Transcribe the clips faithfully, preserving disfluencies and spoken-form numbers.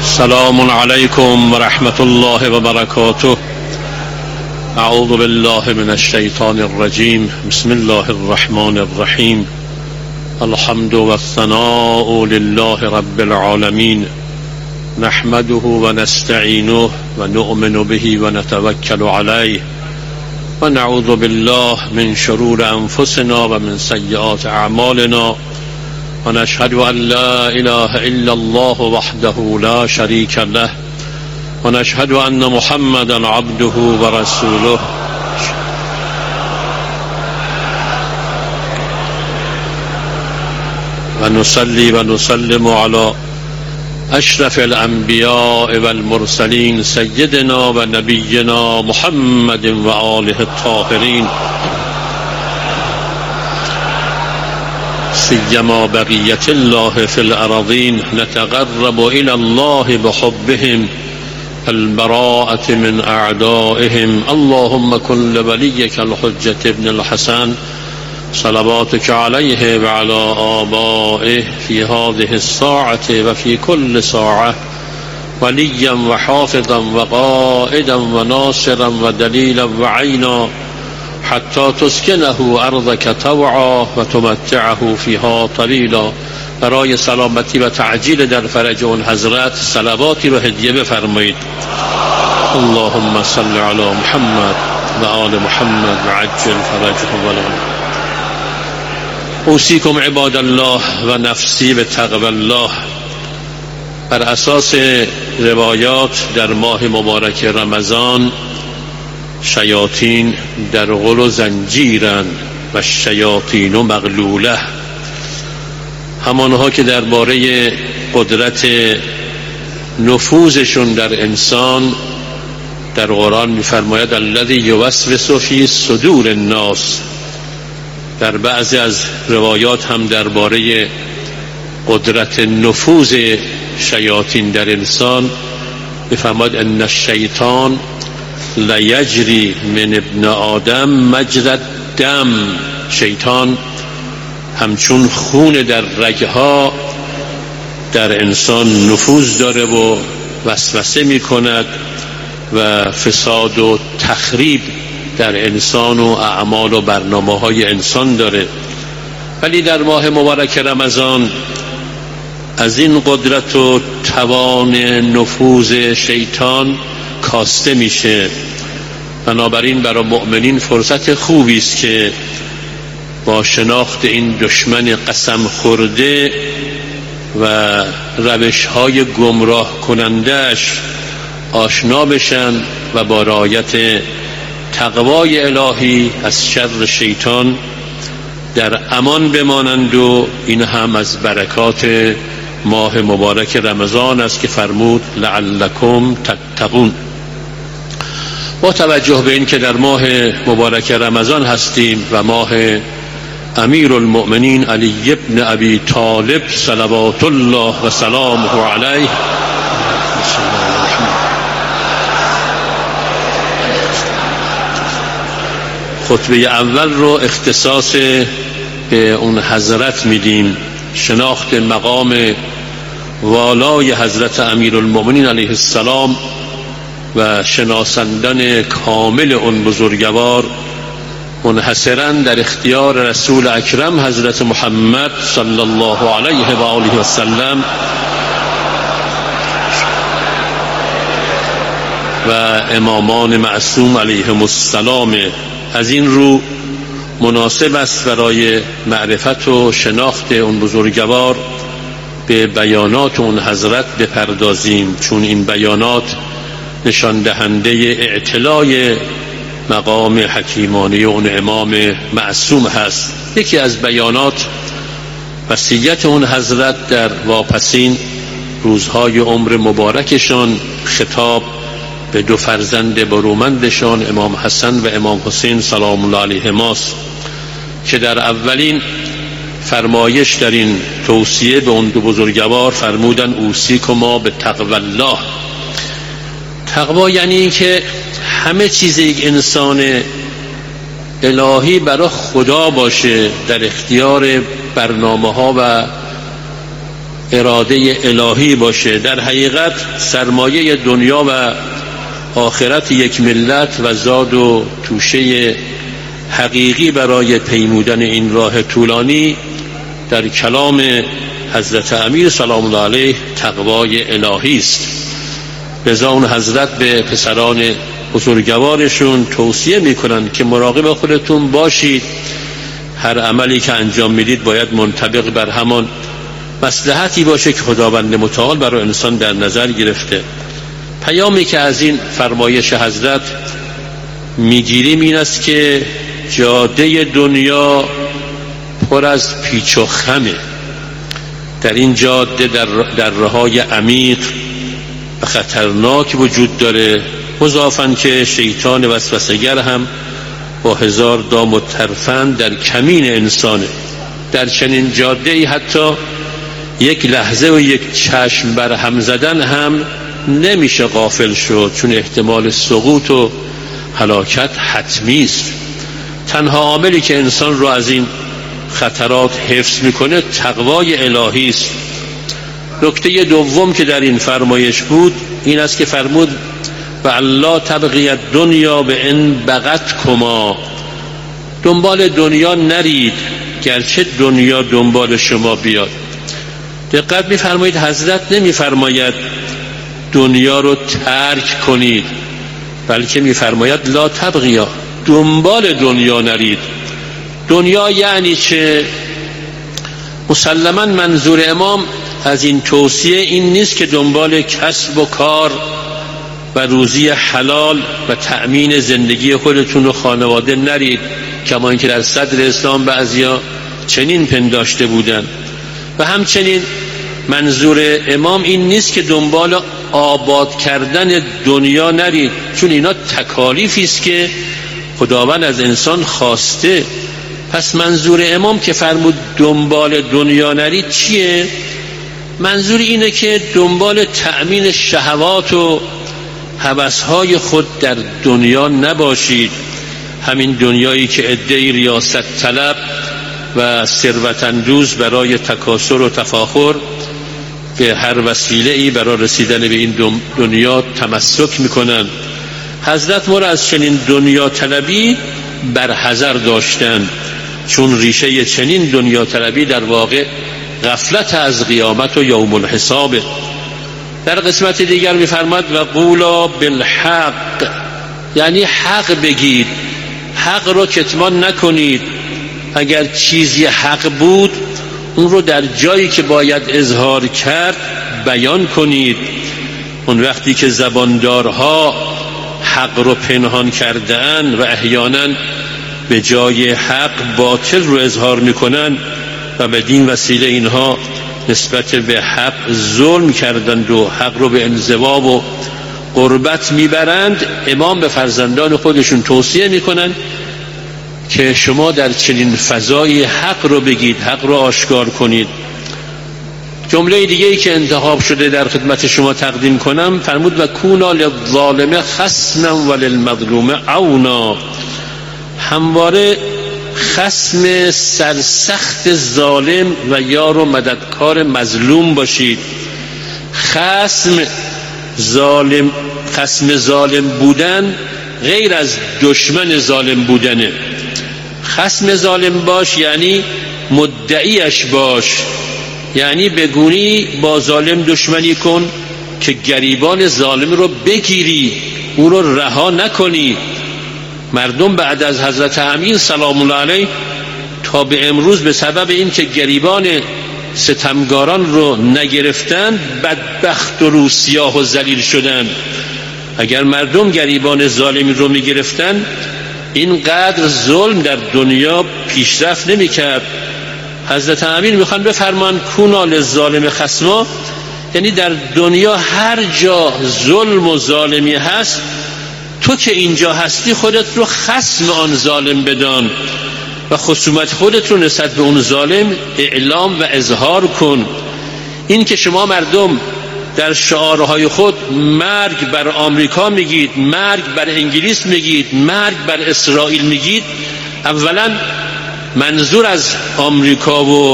سلام علیکم و رحمت الله و برکاته. اعوذ بالله من الشیطان الرجیم. بسم الله الرحمن الرحیم. الحمد و الثناء لله رب العالمین، نحمده و نستعینه و نؤمن به و نتوکل علیه و نعوذ بالله من شرور انفسنا و من سیئات اعمالنا و نشهد ان لا اله الا الله وحده لا شریک له و نشهد ان محمدا عبده و رسوله. و نصلی و نسلم علی اشرف الانبیاء والمرسلین سیدنا و نبینا محمد و آله الطاهرین، سیما بقیت الله فی الارضین. نتقرب الی الله بحبهم البراءة من اعدائهم. اللهم كن لوليك الحجة ابن الحسن صلواتك عليه وعلى آبائه في هذه الساعة وفي كل ساعة وليا وحافظا وقائدا وناصرا ودليلا وعينا حتى تسكنه أرضك طوعا وتمتعه فيها طويلا. برای سلامتی و تعجیل در فرج اون حضرت صلواتی رو هدیه بفرمایید. اللهم صل علی محمد و آل محمد و عجل فرجهم ولهم. اوصیکم عباد الله و نفسی به تقوی الله. بر اساس روایات در ماه مبارک رمضان شیاطین در غل و زنجیرن و شیاطین و مغلوله، همانها که درباره قدرت نفوذشون در انسان در قرآن می‌فرماید الذی یوسوس فی صدور الناس. در بعضی از روایات هم درباره قدرت نفوذ شیاطین در انسان می‌فرماید ان الشیطان لیجری من ابن آدم مجرى الدم. شیطان همچون خون در رگها در انسان نفوذ داره و وسوسه می کند و فساد و تخریب در انسان و اعمال و برنامه های انسان داره. ولی در ماه مبارک رمضان از این قدرت و توان نفوذ شیطان کاسته میشه. بنابراین برای مؤمنین فرصت خوبی است که با شناخت این دشمن قسم خورده و روش‌های گمراه کنندش آشنا بشن و با رعایت تقوای الهی از شر شیطان در امان بمانند. و این هم از برکات ماه مبارک رمضان است که فرمود لعلکم تتقون. با توجه به این که در ماه مبارک رمضان هستیم و ماه امیر المؤمنین علی ابن ابی طالب صلوات الله و سلامه علیه خطبه اول رو اختصاص به اون حضرت میدیم، شناخت مقام والای حضرت امیر المؤمنین علیه السلام و شناسندن کامل اون بزرگوار منحصراً در اختیار رسول اکرم حضرت محمد صلی الله علیه و آله و سلم و امامان معصوم علیهم السلام. از این رو مناسب است برای معرفت و شناخت اون بزرگوار به بیانات اون حضرت بپردازیم، چون این بیانات نشان دهنده اعتلای مقام حکیمانه اون امام معصوم هست. یکی از بیانات وصیت اون حضرت در واپسین روزهای عمر مبارکشان، خطاب به دو فرزند برومندشان امام حسن و امام حسین سلام الله علیهما است که در اولین فرمایش در این توصیه به اون دو بزرگوار فرمودن اوصیکما به تقوی الله. تقوا یعنی این که همه چیز یک انسان الهی برای خدا باشه، در اختیار برنامه ها و اراده الهی باشه. در حقیقت سرمایه دنیا و آخرت یک ملت و زاد و توشه حقیقی برای پیمودن این راه طولانی در کلام حضرت امیر سلام الله علیه تقوای الهی است. لذا اون حضرت به پسران بزرگوارشون توصیه میکنن که مراقب خودتون باشید، هر عملی که انجام میدید باید منطبق بر همان مصلحتی باشه که خداوند متعال برای انسان در نظر گرفته. پیامی که از این فرمایش حضرت میگیریم این است که جاده دنیا پر از پیچ و خمه. در این جاده در در راههای عمیق و خطرناک وجود داره، مضافاً که شیطان وسوسه‌گر هم با هزار دام و ترفند در کمین انسانه. در چنین جاده‌ای حتی یک لحظه و یک چشم بر هم زدن هم نمیشه غافل شد، چون احتمال سقوط و هلاکت حتمی است. تنها عاملی که انسان رو از این خطرات حفظ میکنه تقوای الهی است. نکته دوم که در این فرمایش بود این است که فرمود و الله تبغی دنیا به ان بغت کما، دنبال دنیا نرید گرچه دنیا دنبال شما بیاد. دقت می‌فرمایید حضرت نمی‌فرماید دنیا رو ترک کنید، بلکه می‌فرماید لا تبغیا، دنبال دنیا نرید. دنیا یعنی چه؟ مسلماً منظور امام از این توصیه این نیست که دنبال کسب و کار و روزی حلال و تأمین زندگی خودتون و خانواده نرید، کما اینکه در صدر اسلام بعضیا چنین پنداشته بودند. و همچنین منظور امام این نیست که دنبال آباد کردن دنیا نرید، چون اینا تکالیفی است که خداوند از انسان خواسته. پس منظور امام که فرمود دنبال دنیا نرید چیه؟ منظور اینه که دنبال تأمین شهوات و هوسهای خود در دنیا نباشید. همین دنیایی که عده‌ای ریاست طلب و ثروت اندوز برای تکاثر و تفاخر به هر وسیله‌ای برای رسیدن به این دنیا تمسک میکنن. حضرت ما را از چنین دنیا طلبی برحذر داشتن، چون ریشه چنین دنیا طلبی در واقع غفلت از قیامت و یوم الحساب. در قسمت دیگر می‌فرماد و قولا بالحق، یعنی حق بگید، حق رو کتمان نکنید. اگر چیزی حق بود اون رو در جایی که باید اظهار کرد بیان کنید. اون وقتی که زباندارها حق رو پنهان کردن و احیانا به جای حق باطل رو اظهار میکنن و بدین وسیله اینها نسبت به حق ظلم کردند و حق رو به انزوا و قربت میبرند، امام به فرزندان خودشون توصیه میکنن که شما در چنین فضای حق رو بگید، حق رو آشکار کنید. جمله دیگه ای که انتخاب شده در خدمت شما تقدیم کنم فرمود و کونا للظالم خصما وللمظلوم عونا، همواره خصم سرسخت ظالم و یار و مددکار مظلوم باشید. خصم ظالم خصم ظالم بودن غیر از دشمن ظالم بودنه. خصم ظالم باش یعنی مدعیش باش، یعنی بگونی با ظالم دشمنی کن که گریبان ظالم رو بگیری، او رو رها نکنی. مردم بعد از حضرت امین سلام الله علیه تا به امروز به سبب این که گریبان ستمگاران رو نگرفتن بدبخت و روسیاه و ذلیل شدن. اگر مردم گریبان ظالمی رو میگرفتن اینقدر ظلم در دنیا پیشرفت نمیکرد. حضرت امین میخوان بفرمان کونا للظالم خصما، یعنی در دنیا هر جا ظلم و ظالمی هست تو که اینجا هستی خودت رو خصم آن ظالم بدان و خصومت خودت رو نسبت به اون ظالم اعلام و اظهار کن. این که شما مردم در شعارهای خود مرگ بر آمریکا میگید، مرگ بر انگلیس میگید، مرگ بر اسرائیل میگید، اولا منظور از آمریکا و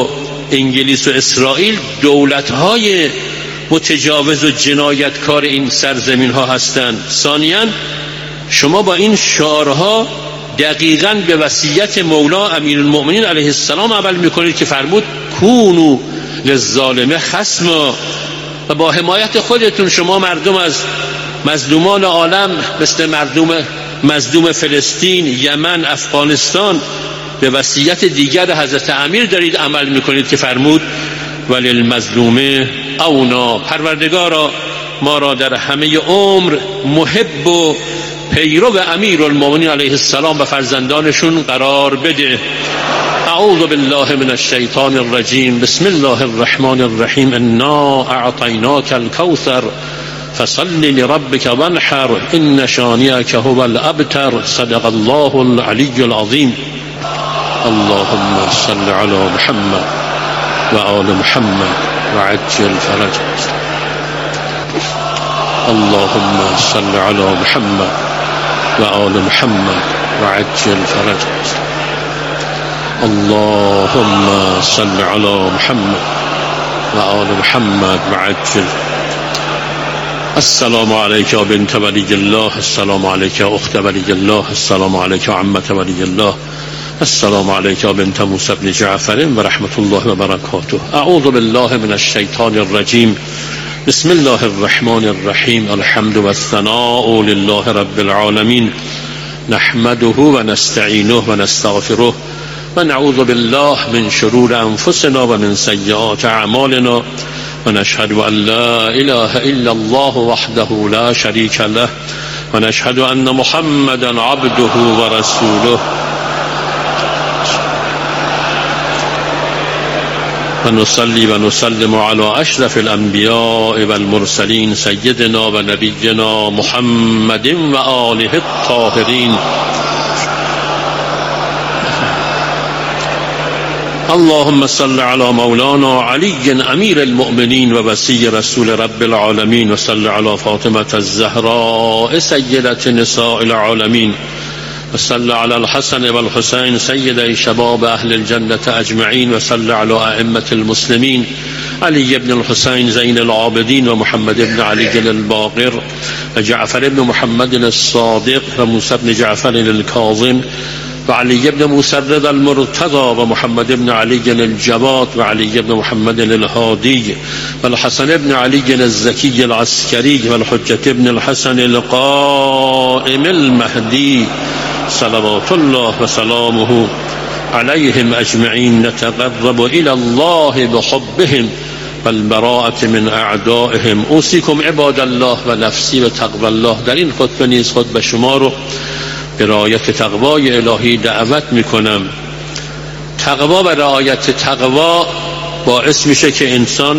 انگلیس و اسرائیل دولت‌های متجاوز و جنایتکار این سرزمین ها هستند. ثانیاً شما با این شعارها دقیقاً به وصیت مولا امیرالمؤمنین علیه السلام عمل میکنید که فرمود کونوا للظالم خصما، و با حمایت خودتون شما مردم از مظلومان عالم مثل مردم مظلوم فلسطین، یمن، افغانستان به وصیت دیگر حضرت امیر دارید عمل میکنید که فرمود وللمظلوم اونا. پروردگارا ما را در همه عمر محب و پیرو امیرالمؤمنین علیه السلام و فرزندانشون قرار بده. اعوذ بالله من الشیطان الرجیم. بسم الله الرحمن الرحیم. انا اعطیناک الکوثر فصل لربك وانحر ان شانئک هو الابتر. صدق الله العلی العظیم. اللهم صل علی محمد و آل محمد و عجل فرجك. اللهم صل علی محمد و آل محمد و عجل فرجك. اللهم صل علی محمد و آل محمد و عجل. السلام عليك يا بنت ولي الله، السلام عليك يا أخت ولي الله، السلام عليك يا عمة ولي الله، السلام عليك يا بنت موسى بن جعفر ورحمة الله وبركاته. أعوذ بالله من الشيطان الرجيم. بسم الله الرحمن الرحيم. الحمد والثناء لله رب العالمين، نحمده ونستعينه ونستغفره ونعوذ بالله من شرور أنفسنا ومن سيئات أعمالنا ونشهد أن لا إله إلا الله وحده لا شريك له ونشهد أن محمدا عبده ورسوله ونصلي ونسلم على أشرف الأنبياء والمرسلين سيدنا ونبينا محمد وآله الطاهرين. اللهم صل على مولانا علي أمير المؤمنين ووصي رسول رب العالمين، وصل على فاطمة الزهراء سيدة نساء العالمين، وصل على الحسن والحسين سيدي شباب أهل الجنة أجمعين، وصل على أئمة المسلمين علي بن الحسين زين العابدين ومحمد بن علي الباقر وجعفر بن محمد الصادق وموسى بن جعفر الكاظم وعلي بن موسى الرضا المرتضى ومحمد بن علي الجواد وعلي بن محمد الهادي والحسن بن علي الزكي العسكري والحجة بن الحسن القائم المهدي صلوات الله وسلامه عليهم أجمعين. نتقرب إلى الله بحبهم والبراءة من أعدائهم. أوصيكم عباد الله و نفسی و تقوی الله. در این خطبه نیز خطبه شما رو به رعایت تقوای الهی دعوت میکنم. تقوا و رعایت تقوا باعث میشه که انسان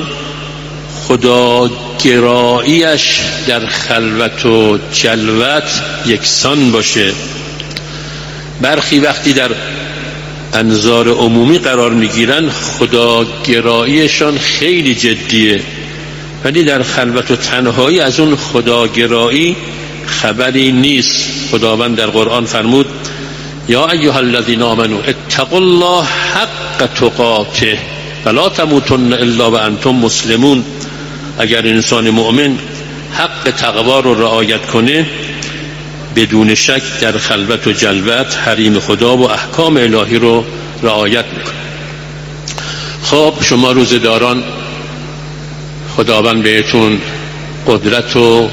خداگراییش در خلوت و جلوت یکسان باشه. برخی وقتی در انظار عمومی قرار میگیرن خداگراییشان خیلی جدیه، ولی در خلوت و تنهایی از اون خداگرایی خبری نیست. خداوند در قرآن فرمود یا ایها الذین آمنوا اتقوا الله حق تقاته ولا تموتن الا وانتم مسلمون. اگر انسان مؤمن حق تقوا رو رعایت کنه بدون شک در خلوت و جلوت حریم خدا و احکام الهی رو رعایت میکنه. خب شما روزداران، خداوند بهتون قدرت و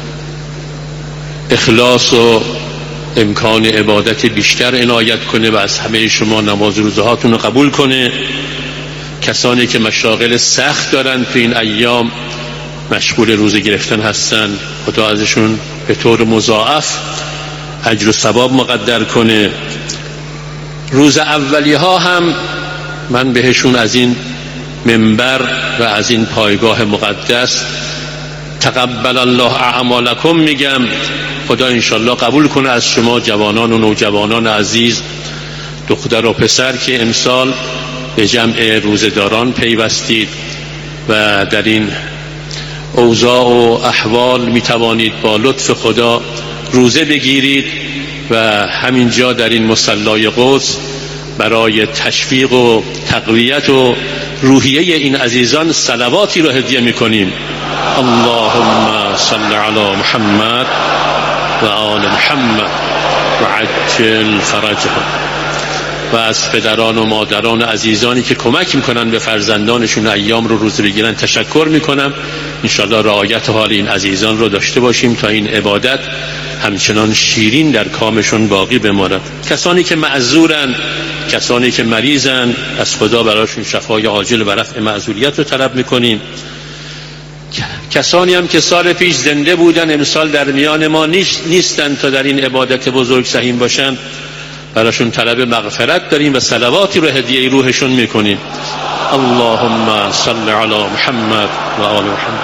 اخلاص و امکان عبادت بیشتر عنایت کنه و از همه شما نماز روزهاتون رو قبول کنه. کسانی که مشاغل سخت دارن تو این ایام مشغول روزه گرفتن هستن، خدا ازشون به طور مضاعف اجر و ثواب مقدر کنه. روز اولی ها هم من بهشون از این منبر و از این پایگاه مقدس تقبل الله اعمالکم میگم. خدا انشالله قبول کنه از شما جوانان و نوجوانان عزیز، دختر و پسر که امسال به جمع روزداران پیوستید و در این اوضاع و احوال میتوانید با لطف خدا روزه بگیرید و همینجا در این مصلای قدس برای تشویق و تقویت و روحیه این عزیزان صلواتی رو هدیه میکنیم. اللهم صل علی محمد و آل محمد و عجل فرجهم. و از پدران و مادران و عزیزانی که کمک میکنن به فرزندانشون ایام رو روزه بگیرن تشکر میکنم. انشاءالله رعایت حال این عزیزان رو داشته باشیم تا این عبادت همچنان شیرین در کامشون باقی بماند. کسانی که معذورن، کسانی که مریضن، از خدا براشون شفای عاجل و رفع معذوریت رو طلب میکنیم. کسانی هم که سال پیش زنده بودن امسال در میان ما نیستن تا در این عبادت بزرگ سهیم باشن، براشون طلب مغفرت داریم و صلواتی رو هدیه روحشون میکنیم. اللهم صل علی محمد و آل محمد.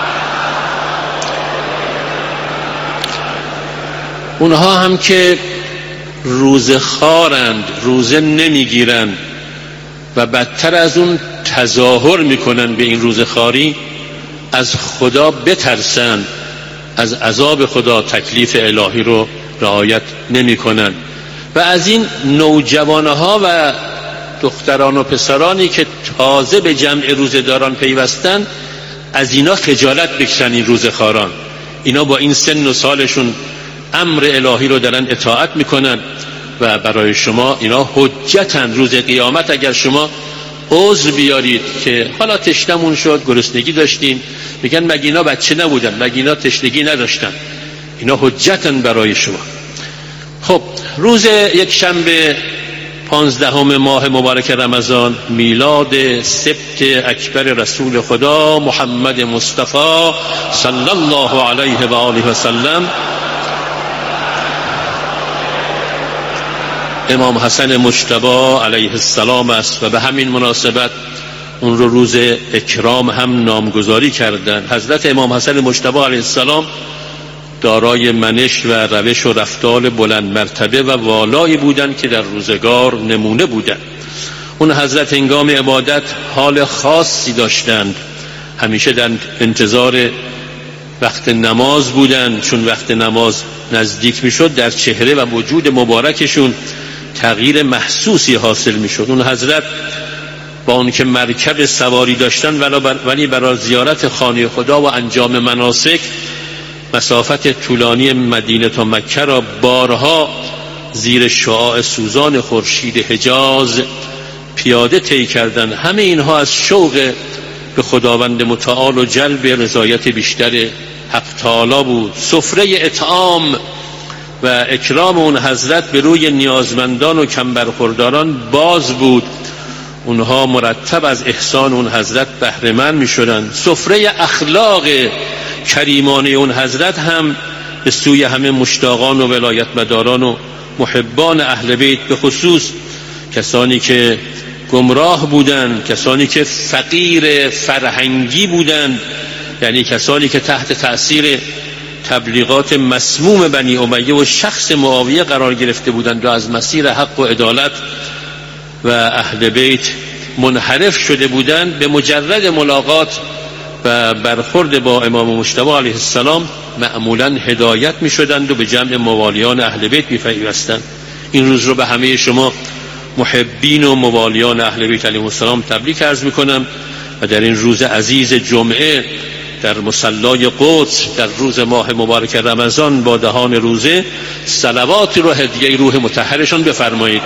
اونها هم که روزه خارند، روزه نمیگیرند و بدتر از اون تظاهر میکنن به این روزه خاری، از خدا بترسن، از عذاب خدا تکلیف الهی رو رعایت نمیکنن. و از این نوجوانها و دختران و پسرانی که تازه به جمع روزه‌داران پیوستن، از اینا خجالت بکشن. این روزه‌خواران، اینا با این سن و سالشون امر الهی رو دارن اطاعت میکنن و برای شما اینا حجتن. روز قیامت اگر شما عذر بیارید که حالا تشنمون شد، گرسنگی داشتیم، میگن مگه اینا بچه نبودن، مگه اینا تشنگی نداشتن، اینا حجتن برای شما. خب روز یک شنبه پانزدهم ماه مبارک رمضان، میلاد سبت اکبر رسول خدا محمد مصطفی صلی الله علیه و آله و سلم، امام حسن مجتبی علیه السلام است و به همین مناسبت اون رو روز اکرام هم نامگذاری کردند. حضرت امام حسن مجتبی علیه السلام دارای منش و روش و رفتار بلند مرتبه و والایی بودند که در روزگار نمونه بودند. اون حضرت هنگام عبادت حال خاصی داشتند، همیشه در انتظار وقت نماز بودند، چون وقت نماز نزدیک میشد در چهره و وجود مبارکشون تغییر محسوسی حاصل میشد. اون حضرت با اون که مرکب سواری داشتن ولی برای زیارت خانه خدا و انجام مناسک مسافت طولانی مدینه تا مکه را بارها زیر شعاع سوزان خورشید حجاز پیاده طی کردند. همه اینها از شوق به خداوند متعال و جلب رضایت بیشتر حق تعالی بود. سفره اطعام و اکرام اون حضرت به روی نیازمندان و کم برخورداران باز بود. اونها مرتب از احسان اون حضرت بهره مند می‌شدند. سفره اخلاق کریمانه اون حضرت هم به سوی همه مشتاقان و ولایت مداران و محبان اهل بیت، به خصوص کسانی که گمراه بودند، کسانی که فقیر فرهنگی بودند، یعنی کسانی که تحت تأثیر تبلیغات مسموم بنی امیه و شخص معاویه قرار گرفته بودند و از مسیر حق و عدالت و اهل بیت منحرف شده بودند، به مجرد ملاقات و برخورد با امام مجتبی علیه السلام معمولاً هدایت می شدند و به جمع موالیان اهل بیت می پیوستند. این روز رو به همه شما محبین و موالیان اهل بیت علیهم السلام تبریک عرض می کنم و در این روز عزیز جمعه در مصلای قدس در روز ماه مبارک رمضان با دهان روزه صلواتی رو هدیه روح مطهرشان بفرمایید.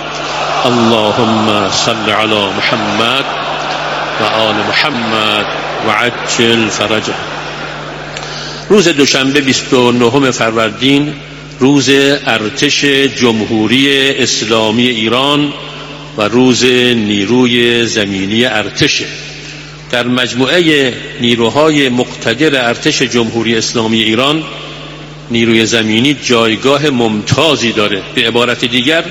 اللهم صل علی محمد و آل محمد و عجل فرجه. روز دوشنبه بیست و نهم فروردین روز ارتش جمهوری اسلامی ایران و روز نیروی زمینی ارتش. در مجموعه نیروهای مقتدر ارتش جمهوری اسلامی ایران نیروی زمینی جایگاه ممتازی داره. به عبارت دیگر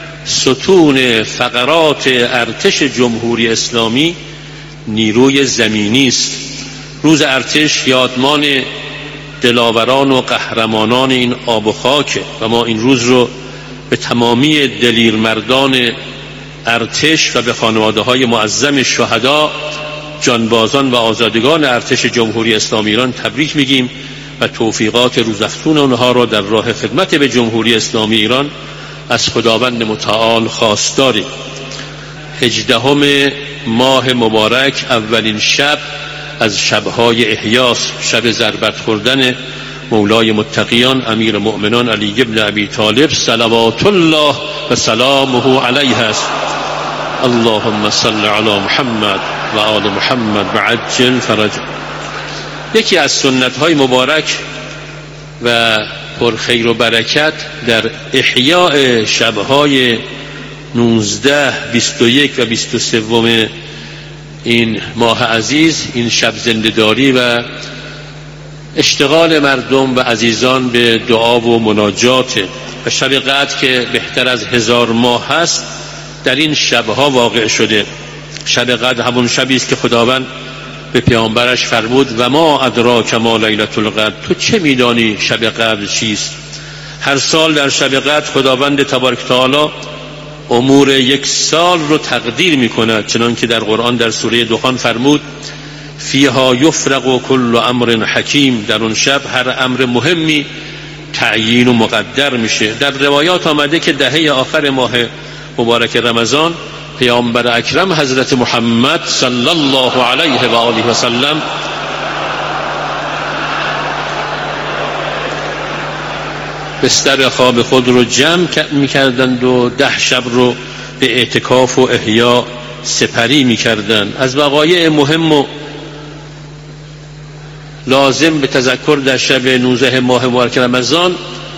ستون فقرات ارتش جمهوری اسلامی نیروی زمینی است. روز ارتش یادمان دلاوران و قهرمانان این آب و خاک و ما این روز رو به تمامی دلیرمردان ارتش و به خانواده‌های معظم شهدا، جانبازان و آزادگان ارتش جمهوری اسلامی ایران تبریک میگیم و توفیقات روزافزون آنها را در راه خدمت به جمهوری اسلامی ایران از خداوند متعال خواستاریم. هجدهم ماه مبارک اولین شب از شبهای احیاس، شب ضربت خوردن مولای متقیان امیر مؤمنان علی ابن ابی طالب صلوات الله و سلامه علیه است. اللهم صل علی محمد و آل محمد و عجل فرج. یکی از سنت های مبارک و پرخیر و برکت در احیاء شبهای نوزده، بیست و یک و بیست و سه این ماه عزیز، این شب زنده‌داری و اشتغال مردم و عزیزان به دعا و مناجات و شب قدر که بهتر از هزار ماه هست در این شبها واقع شده. شب قدر همون شبی است که خداوند به پیامبرش فرمود و ما ادراک ما لیلة القدر، تو چه میدانی شب قدر چیست؟ هر سال در شب قدر خداوند تبارک تعالی امور یک سال رو تقدیر میکند، چنان که در قرآن در سوره دخان فرمود فیها یفرق کل امر حکیم، در اون شب هر امر مهمی تعیین و مقدر میشه. در روایات آمده که دهه آخر ماه مبارک رمضان پیامبر اکرم حضرت محمد صلی الله علیه و آله و سلم بستر خواب خود رو جمع میکردند و ده شب رو به اعتکاف و احیا سپری میکردند. از وقایع مهم و لازم به تذکر در شب نوزده ماه مبارک رمضان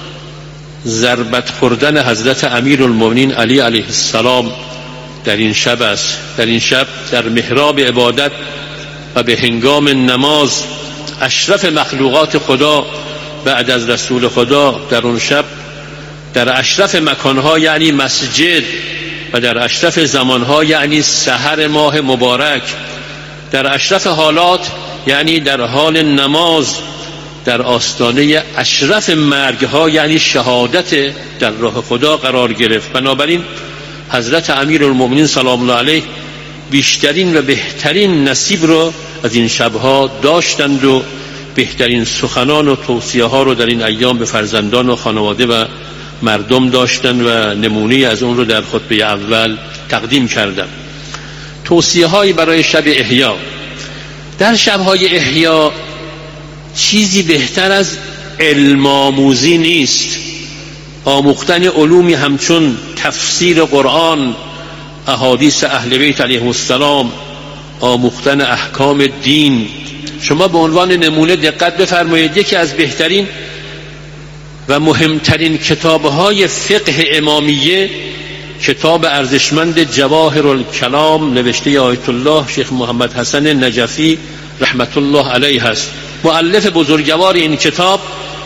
ضربت خوردن حضرت امیر المؤمنین علی علیه السلام در این شب است. در این شب در محراب عبادت و به هنگام نماز اشرف مخلوقات خدا بعد از رسول خدا در اون شب در اشرف مکانها یعنی مسجد و در اشرف زمانها یعنی سحر ماه مبارک، در اشرف حالات یعنی در حال نماز در آستانه اشرف مرگها یعنی شهادت در راه خدا قرار گرفت. بنابراین حضرت امیر المؤمنین سلام الله علیه بیشترین و بهترین نصیب رو از این شبها داشتند و بهترین سخنان و توصیه ها رو در این ایام به فرزندان و خانواده و مردم داشتند و نمونه از اون رو در خطبه اول تقدیم کردند. توصیه هایی برای شب احیا. در شبهای احیا چیزی بهتر از علم آموزی نیست. آموختن علومی همچون تفسیر قرآن، احادیث اهل بیت علیهم السلام، آموختن احکام دین. شما به عنوان نمونه دقت بفرمایید، یکی از بهترین و مهمترین کتاب‌های فقه امامیه کتاب ارزشمند جواهر الکلام نوشته آیت الله شیخ محمد حسن نجفی رحمت الله علیه است. مؤلف بزرگوار این کتاب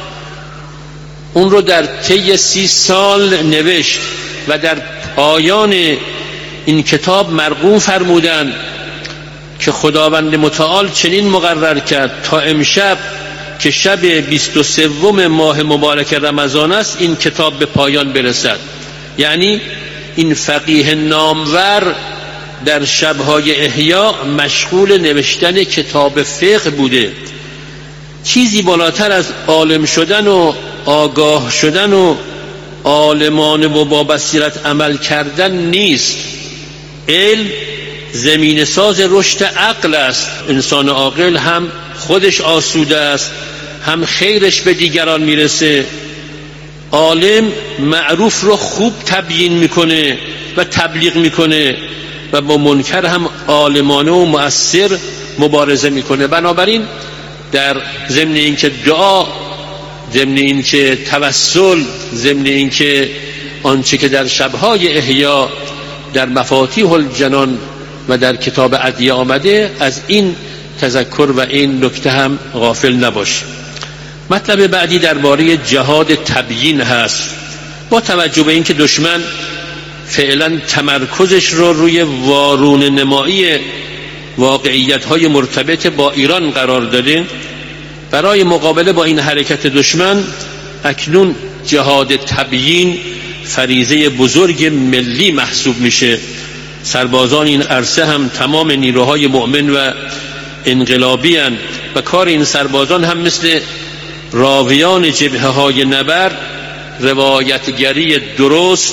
اون رو در طی سی سال نوشت و در پایان این کتاب مرقوم فرمودند که خداوند متعال چنین مقرر کرد تا امشب که شب بیست و سوم ماه مبارک رمضان است این کتاب به پایان برسد. یعنی این فقیه نامور در شبهای احیا مشغول نوشتن کتاب فقه بوده. چیزی بالاتر از عالم شدن و آگاه شدن و عالمانه و با بصیرت عمل کردن نیست. علم زمین ساز رشد عقل است. انسان عاقل هم خودش آسوده است، هم خیرش به دیگران میرسه. عالم معروف رو خوب تبیین میکنه و تبلیغ میکنه و با منکر هم عالمانه و مؤثر مبارزه میکنه. بنابراین در ضمن اینکه دعا، ضمن اینکه توسل، ضمن اینکه آنچه که در شبهای احیا در مفاتیح الجنان و در کتاب ادعیه آمده، از این تذکر و این نکته هم غافل نباش. مطلب بعدی درباره جهاد تبیین هست. با توجه به اینکه دشمن فعلا تمرکزش رو روی وارون نمایی واقعیت‌های مرتبط با ایران قرار داده، برای مقابله با این حرکت دشمن اکنون جهاد تبیین فریضه بزرگ ملی محسوب میشه. سربازان این عرصه هم تمام نیروهای مؤمن و انقلابی هستند و کار این سربازان هم مثل راویان جبهه های نبرد روایتگری درست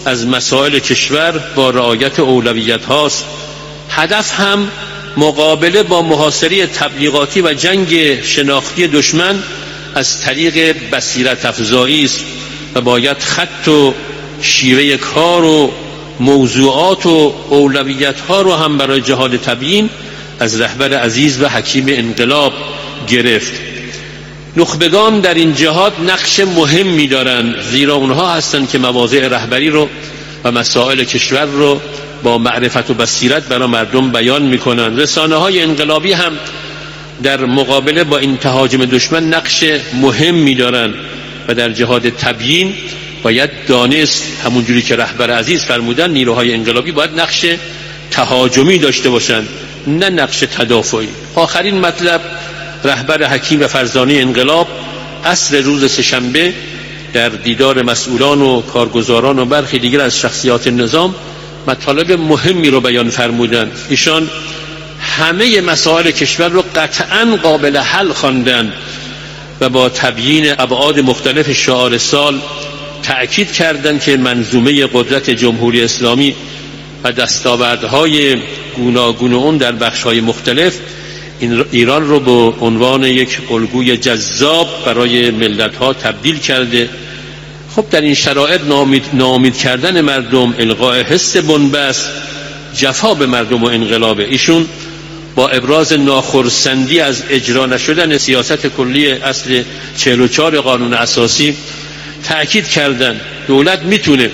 از مسائل کشور با رعایت اولویت هاست. هدف هم مقابله با محاصره تبلیغاتی و جنگ شناختی دشمن از طریق بصیرت افزایی است و باید خط و شیوه کار و موضوعات و اولویت ها رو هم برای جهاد تبیین از رهبر عزیز و حکیم انقلاب گرفت. نخبگان در این جهاد نقش مهمی دارند، زیرا اونها هستند که مواضع رهبری رو و مسائل کشور رو با معرفت و بصیرت برای مردم بیان میکنند. رسانه های انقلابی هم در مقابله با این تهاجم دشمن نقش مهمی دارند و در جهاد تبیین باید دانست، همونجوری که رهبر عزیز فرمودن، نیروهای انقلابی باید نقش تهاجمی داشته باشند نه نقش تدافعی. آخرین مطلب، رهبر حکیم و فرزانه انقلاب عصر روز سه‌شنبه در دیدار مسئولان و کارگزاران و برخی دیگر از شخصیات نظام مطالب مهمی رو بیان فرمودند. ایشان همه مسائل کشور رو قطعاً قابل حل خواندند و با تبیین ابعاد مختلف شعار سال تأکید کردند که منظومه قدرت جمهوری اسلامی و دستاوردهای گوناگون اون در بخش‌های مختلف ایران رو به عنوان یک الگوی جذاب برای ملت‌ها تبدیل کرده. خب در این شرایط ناامید, ناامید کردن مردم، الغاء حس بنبست، جفا به مردم و انقلابه. ایشون با ابراز ناخرسندی از اجرا نشدن سیاست کلی اصل چهل و چهار قانون اساسی تأکید کردند دولت میتونه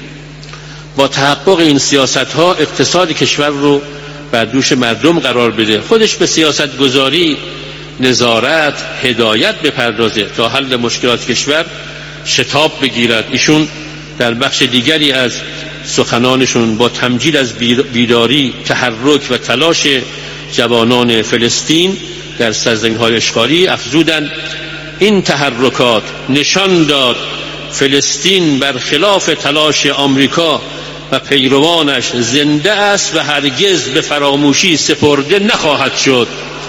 با تحقق این سیاست‌ها اقتصاد کشور رو بر دوش مردم قرار بده، خودش به سیاست گذاری، نظارت، هدایت بپردازه تا حل مشکلات کشور شتاب بگیرد. ایشون در بخش دیگری از سخنانشون با تمجید از بیداری، تحرک و تلاش جوانان فلسطین در سرزمین‌های اشغالی افزودند این تحرکات نشان داد فلسطین برخلاف تلاش آمریکا و پیروانش زنده است و هرگز به فراموشی سپرده نخواهد شد.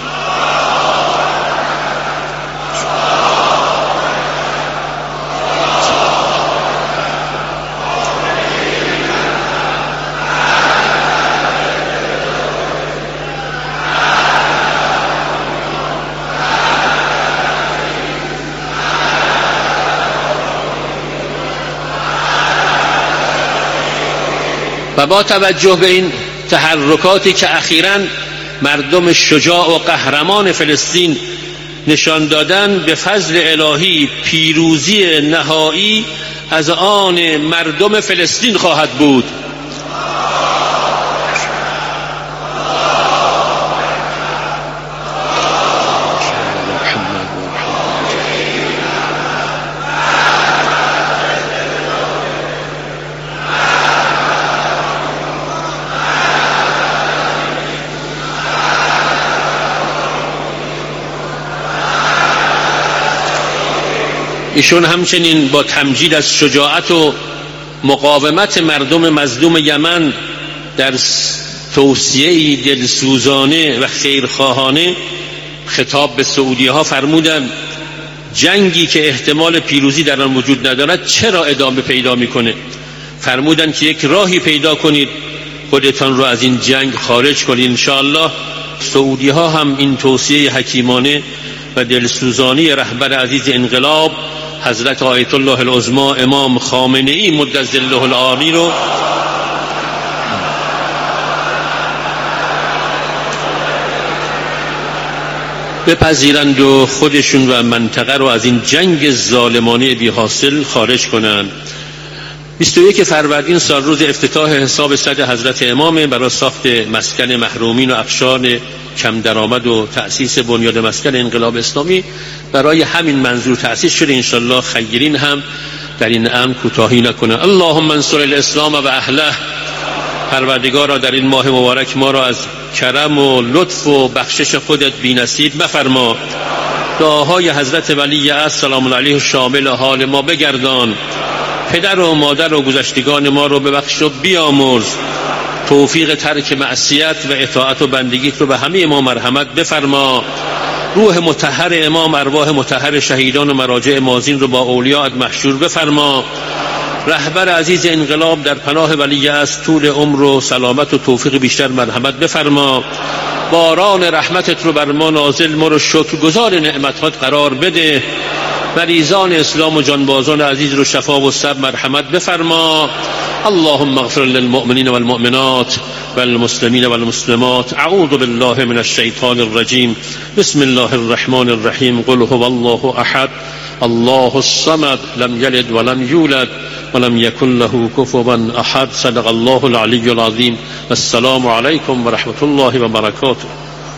و با توجه به این تحرکاتی که اخیراً مردم شجاع و قهرمان فلسطین نشان دادن، به فضل الهی پیروزی نهایی از آن مردم فلسطین خواهد بود. ایشون همچنین با تمجید از شجاعت و مقاومت مردم مظلوم یمن در توصیه‌ای دلسوزانه و خیرخواهانه خطاب به سعودی ها فرمودند جنگی که احتمال پیروزی در آن وجود ندارد چرا ادامه پیدا میکنه؟ فرمودند که یک راهی پیدا کنید خودتان رو از این جنگ خارج کنید. انشاءالله سعودی ها هم این توصیه حکیمانه و دلسوزانی رهبر عزیز انقلاب حضرت آیت الله العظمی امام خامنه ای مد ظله العالی رو بپذیرند و خودشون و منطقه رو از این جنگ ظالمانه بی حاصل خارج کنند. بیست و یک فروردین سال روز افتتاح حساب صد حضرت امام برای ساخت مسکن محرومین و افشان کم درآمد و تأسیس بنیاد مسکن انقلاب اسلامی برای همین منظور تأسیس شده. انشالله خیرین هم در این امر کوتاهی نکنه. اللهم انصر الاسلام و اهله. پروردگارا در این ماه مبارک ما را از کرم و لطف و بخشش خودت بی‌نصیب مفرما. دعاهای حضرت ولی عصر سلام علیه شامل حال ما بگردان. پدر و مادر و گذشتگان ما رو ببخش و بیامرز. توفیق ترک معصیت و اطاعت و بندگی رو به همه ما مرحمت بفرما. روح مطهر امام، ارواح مطهر شهیدان و مراجع مازین رو با اولیاءت محشور بفرما. رهبر عزیز انقلاب در پناه ولی است طول عمر و سلامت و توفیق بیشتر مرحمت بفرما. باران رحمتت رو بر ما نازل، ما رو شکرگزار نعمتات قرار بده. مریضان اسلام و جانبازان عزیز رو شفا و صبر مرحمت بفرما. اللهم اغفر للمؤمنین والمؤمنات والمسلمین والمسلمات. اعوذ بالله من الشیطان الرجیم. بسم الله الرحمن الرحیم. قل هو الله احد الله الصمد لم يلد ولم يولد ولم يكن له كفوا احد. صدق الله العلی العظیم. السلام علیکم و رحمت الله و برکاته.